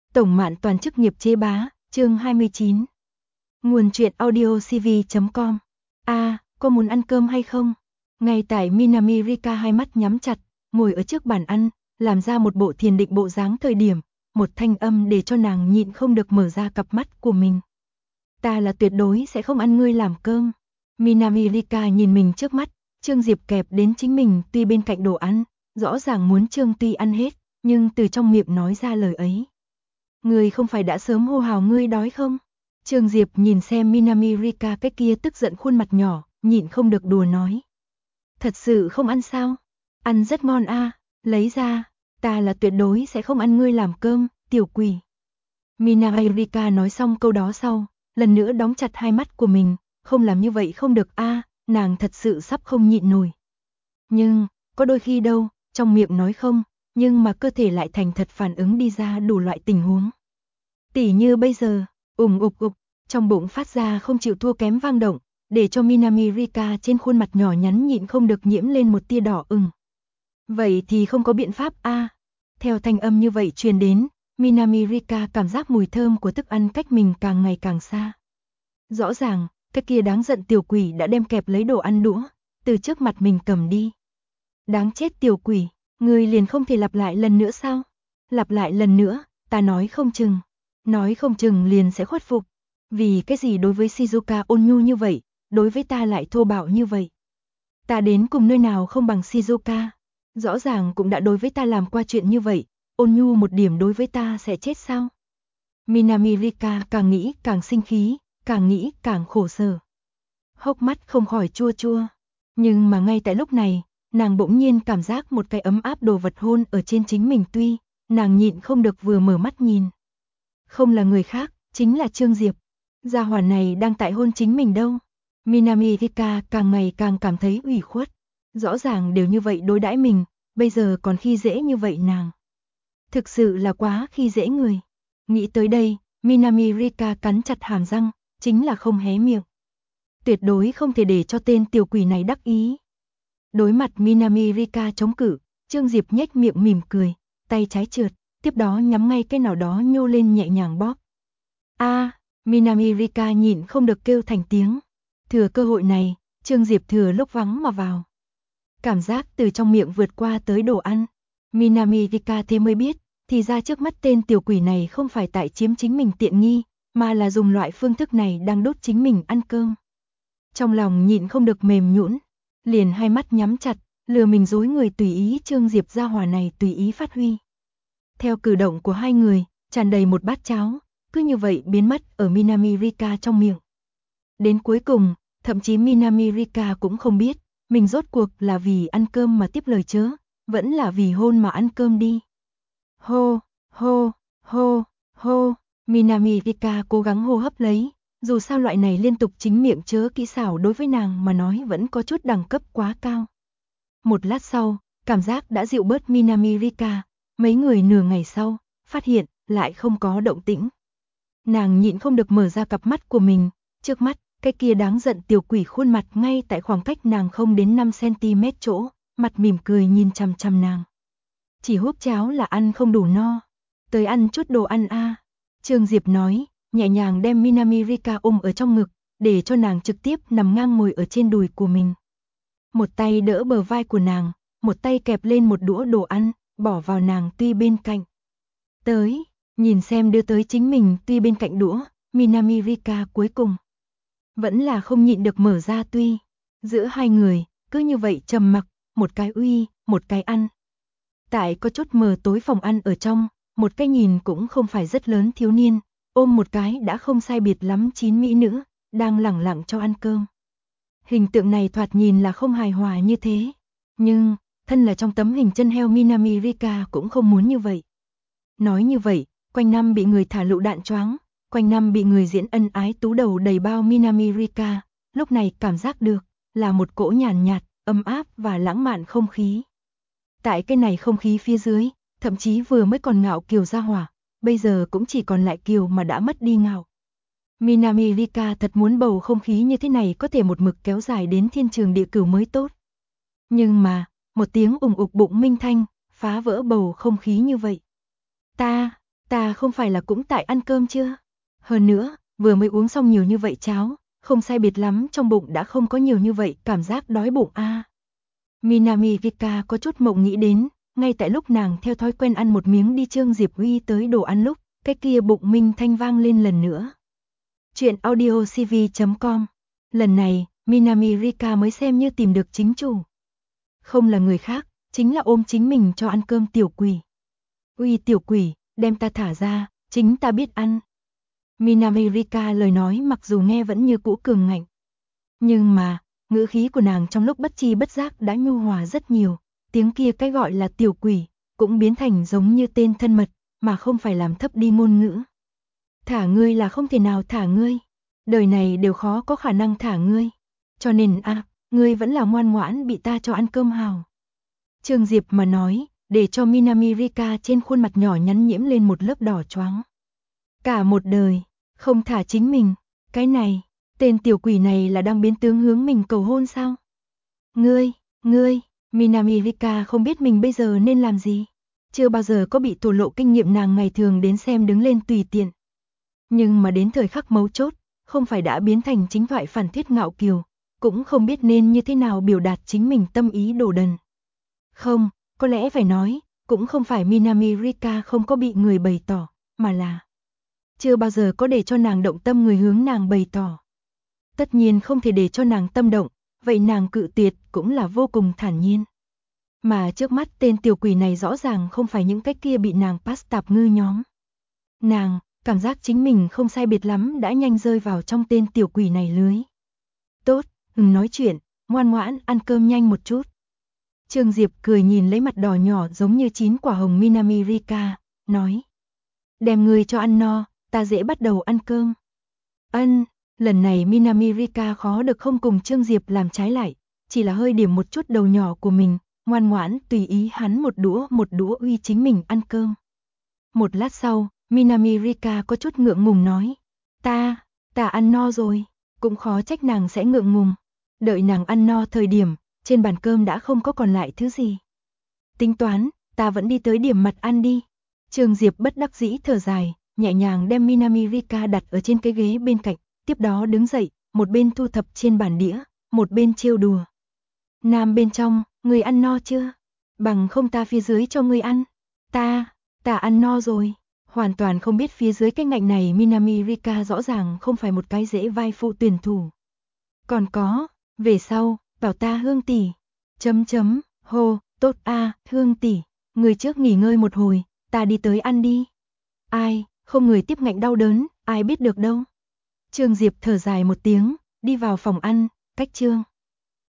Tổng Mạn Toàn chức nghiệp chế bá, chương 29. Nguồn truyện audiocv.com. Có muốn ăn cơm hay không? Ngay tại Minami Rika hai mắt nhắm chặt, ngồi ở trước bàn ăn, làm ra một bộ thiền định bộ dáng thời điểm, một thanh âm để cho nàng nhịn không được mở ra cặp mắt của mình. Ta là tuyệt đối sẽ không ăn ngươi làm cơm. Minami Rika nhìn mình trước mắt, Trương Diệp kẹp đến chính mình tuy bên cạnh đồ ăn, rõ ràng muốn Trương Tuy ăn hết, nhưng từ trong miệng nói ra lời ấy. Ngươi không phải đã sớm hô hào ngươi đói không? Trương Diệp nhìn xem Minami Rika cái kia tức giận khuôn mặt nhỏ, nhịn không được đùa nói. Thật sự không ăn sao? Ăn rất ngon lấy ra, ta là tuyệt đối sẽ không ăn ngươi làm cơm, tiểu quỷ. Minami Rika nói xong câu đó sau, lần nữa đóng chặt hai mắt của mình, không làm như vậy không được nàng thật sự sắp không nhịn nổi. Nhưng, có đôi khi đâu, trong miệng nói không, nhưng mà cơ thể lại thành thật phản ứng đi ra đủ loại tình huống. Tỉ như bây giờ, ục, trong bụng phát ra không chịu thua kém vang động, để cho Minami Rika trên khuôn mặt nhỏ nhắn nhịn không được nhiễm lên một tia đỏ ửng. Vậy thì không có biện pháp Theo thanh âm như vậy truyền đến, Minami Rika cảm giác mùi thơm của thức ăn cách mình càng ngày càng xa. Rõ ràng, cái kia đáng giận tiểu quỷ đã đem kẹp lấy đồ ăn đũa, từ trước mặt mình cầm đi. Đáng chết tiểu quỷ, ngươi liền không thể lặp lại lần nữa sao? Lặp lại lần nữa, ta nói không chừng liền sẽ khuất phục. Vì cái gì đối với Shizuka ôn nhu như vậy, đối với ta lại thô bạo như vậy? Ta đến cùng nơi nào không bằng Shizuka? Rõ ràng cũng đã đối với ta làm qua chuyện như vậy, ôn nhu một điểm đối với ta sẽ chết sao? Minami Rika càng nghĩ càng sinh khí, càng nghĩ càng khổ sở. Hốc mắt không khỏi chua chua. Nhưng mà ngay tại lúc này, nàng bỗng nhiên cảm giác một cái ấm áp đồ vật hôn ở trên chính mình tuy, nàng nhịn không được vừa mở mắt nhìn. Không là người khác, chính là Trương Diệp. Gia hỏa này đang tại hôn chính mình đâu. Minami Rika càng ngày càng cảm thấy ủy khuất. Rõ ràng đều như vậy đối đãi mình, bây giờ còn khi dễ như vậy nàng. Thực sự là quá khi dễ người. Nghĩ tới đây, Minami Rika cắn chặt hàm răng, chính là không hé miệng. Tuyệt đối không thể để cho tên tiểu quỷ này đắc ý. Đối mặt Minami Rika chống cự, Trương Diệp nhếch miệng mỉm cười, tay trái trượt, tiếp đó nhắm ngay cái nào đó nhô lên nhẹ nhàng bóp. Minami Rika nhịn không được kêu thành tiếng. Thừa cơ hội này, Trương Diệp thừa lúc vắng mà vào. Cảm giác từ trong miệng vượt qua tới đồ ăn. Minami Rika thế mới biết, thì ra trước mắt tên tiểu quỷ này không phải tại chiếm chính mình tiện nghi, mà là dùng loại phương thức này đang đốt chính mình ăn cơm. Trong lòng nhịn không được mềm nhũn, liền hai mắt nhắm chặt, lừa mình dối người tùy ý Trương Diệp gia hỏa này tùy ý phát huy. Theo cử động của hai người, tràn đầy một bát cháo, cứ như vậy biến mất ở Minami Rika trong miệng. Đến cuối cùng, thậm chí Minami Rika cũng không biết, mình rốt cuộc là vì ăn cơm mà tiếp lời chớ, vẫn là vì hôn mà ăn cơm đi. Hô, Minami Rika cố gắng hô hấp lấy, dù sao loại này liên tục chính miệng chớ kỹ xảo đối với nàng mà nói vẫn có chút đẳng cấp quá cao. Một lát sau, cảm giác đã dịu bớt Minami Rika, mấy người nửa ngày sau, phát hiện lại không có động tĩnh. Nàng nhịn không được mở ra cặp mắt của mình, trước mắt, cái kia đáng giận tiểu quỷ khuôn mặt ngay tại khoảng cách nàng không đến 5 cm chỗ, mặt mỉm cười nhìn chằm chằm nàng. Chỉ húp cháo là ăn không đủ no, tới ăn chút đồ ăn Trương Diệp nói, nhẹ nhàng đem Minami Rika ôm ở trong ngực, để cho nàng trực tiếp nằm ngang ngồi ở trên đùi của mình. Một tay đỡ bờ vai của nàng, một tay kẹp lên một đũa đồ ăn, bỏ vào nàng tuy bên cạnh. Tới, nhìn xem đưa tới chính mình tuy bên cạnh đũa, Minami Rika cuối cùng vẫn là không nhịn được mở ra tuy. Giữa hai người, cứ như vậy trầm mặc, một cái uy, một cái ăn. Tại có chút mờ tối phòng ăn ở trong, một cái nhìn cũng không phải rất lớn thiếu niên, ôm một cái đã không sai biệt lắm chín mỹ nữ, đang lẳng lặng cho ăn cơm. Hình tượng này thoạt nhìn là không hài hòa như thế, nhưng, thân là trong tấm hình chân heo Minami Rika cũng không muốn như vậy. Nói như vậy, quanh năm bị người thả lựu đạn choáng, quanh năm bị người diễn ân ái tú đầu đầy bao Minami Rika, lúc này cảm giác được, là một cỗ nhàn nhạt, ấm áp và lãng mạn không khí. Tại cái này không khí phía dưới, thậm chí vừa mới còn ngạo kiều ra hỏa, bây giờ cũng chỉ còn lại kiều mà đã mất đi ngạo. Minami Rika thật muốn bầu không khí như thế này có thể một mực kéo dài đến thiên trường địa cửu mới tốt. Nhưng mà, một tiếng ủng ục bụng minh thanh, phá vỡ bầu không khí như vậy. Ta không phải là cũng tại ăn cơm chưa? Hơn nữa, vừa mới uống xong nhiều như vậy cháo, không sai biệt lắm trong bụng đã không có nhiều như vậy cảm giác đói bụng a. Minami Rika có chút mộng nghĩ đến, ngay tại lúc nàng theo thói quen ăn một miếng đi Trương Diệp Uy tới đồ ăn lúc, cái kia bụng minh thanh vang lên lần nữa. Chuyện audio cv.com. Lần này, Minami Rika mới xem như tìm được chính chủ. Không là người khác, chính là ôm chính mình cho ăn cơm tiểu quỷ. Uy tiểu quỷ, đem ta thả ra, chính ta biết ăn. Minami Rika lời nói mặc dù nghe vẫn như cũ cường ngạnh. Nhưng mà, ngữ khí của nàng trong lúc bất tri bất giác đã nhu hòa rất nhiều, tiếng kia cái gọi là tiểu quỷ, cũng biến thành giống như tên thân mật, mà không phải làm thấp đi ngôn ngữ. Thả ngươi là không thể nào thả ngươi, đời này đều khó có khả năng thả ngươi, cho nên ngươi vẫn là ngoan ngoãn bị ta cho ăn cơm hào. Trương Diệp mà nói, để cho Minami Rika trên khuôn mặt nhỏ nhắn nhiễm lên một lớp đỏ choáng. Cả một đời, không thả chính mình, cái này, tên tiểu quỷ này là đang biến tướng hướng mình cầu hôn sao? Ngươi, Minami Rika không biết mình bây giờ nên làm gì. Chưa bao giờ có bị thổ lộ kinh nghiệm nàng ngày thường đến xem đứng lên tùy tiện. Nhưng mà đến thời khắc mấu chốt, không phải đã biến thành chính thoại phản thuyết ngạo kiều, cũng không biết nên như thế nào biểu đạt chính mình tâm ý đồ đần. Không, có lẽ phải nói, cũng không phải Minami Rika không có bị người bày tỏ, mà là chưa bao giờ có để cho nàng động tâm người hướng nàng bày tỏ. Tất nhiên không thể để cho nàng tâm động, vậy nàng cự tuyệt cũng là vô cùng thản nhiên. Mà trước mắt tên tiểu quỷ này rõ ràng không phải những cái kia bị nàng pass tạp ngư nhóm. Nàng, cảm giác chính mình không sai biệt lắm đã nhanh rơi vào trong tên tiểu quỷ này lưới. Tốt, nói chuyện, ngoan ngoãn ăn cơm nhanh một chút. Trương Diệp cười nhìn lấy mặt đỏ nhỏ giống như 9 quả hồng Minami Rika, nói. Đem người cho ăn no, ta dễ bắt đầu ăn cơm. Lần này Minami Rika khó được không cùng Trương Diệp làm trái lại, chỉ là hơi điểm một chút đầu nhỏ của mình, ngoan ngoãn tùy ý hắn một đũa uy chính mình ăn cơm. Một lát sau, Minami Rika có chút ngượng ngùng nói, ta ăn no rồi, cũng khó trách nàng sẽ ngượng ngùng. Đợi nàng ăn no thời điểm, trên bàn cơm đã không có còn lại thứ gì. Tính toán, ta vẫn đi tới điểm mặt ăn đi. Trương Diệp bất đắc dĩ thở dài, nhẹ nhàng đem Minami Rika đặt ở trên cái ghế bên cạnh, tiếp đó đứng dậy, một bên thu thập trên bàn đĩa, một bên trêu đùa. Nam bên trong, người ăn no chưa? Bằng không ta phía dưới cho người ăn. Ta ăn no rồi. Hoàn toàn không biết phía dưới cái ngạnh này Minami Rika rõ ràng không phải một cái dễ vai phụ tuyển thủ. Còn có, về sau, bảo ta Hương tỷ. Hô, tốt Hương tỷ, người trước nghỉ ngơi một hồi, ta đi tới ăn đi. Ai, không người tiếp ngạnh đau đớn, ai biết được đâu. Trương Diệp thở dài một tiếng, đi vào phòng ăn, cách Trương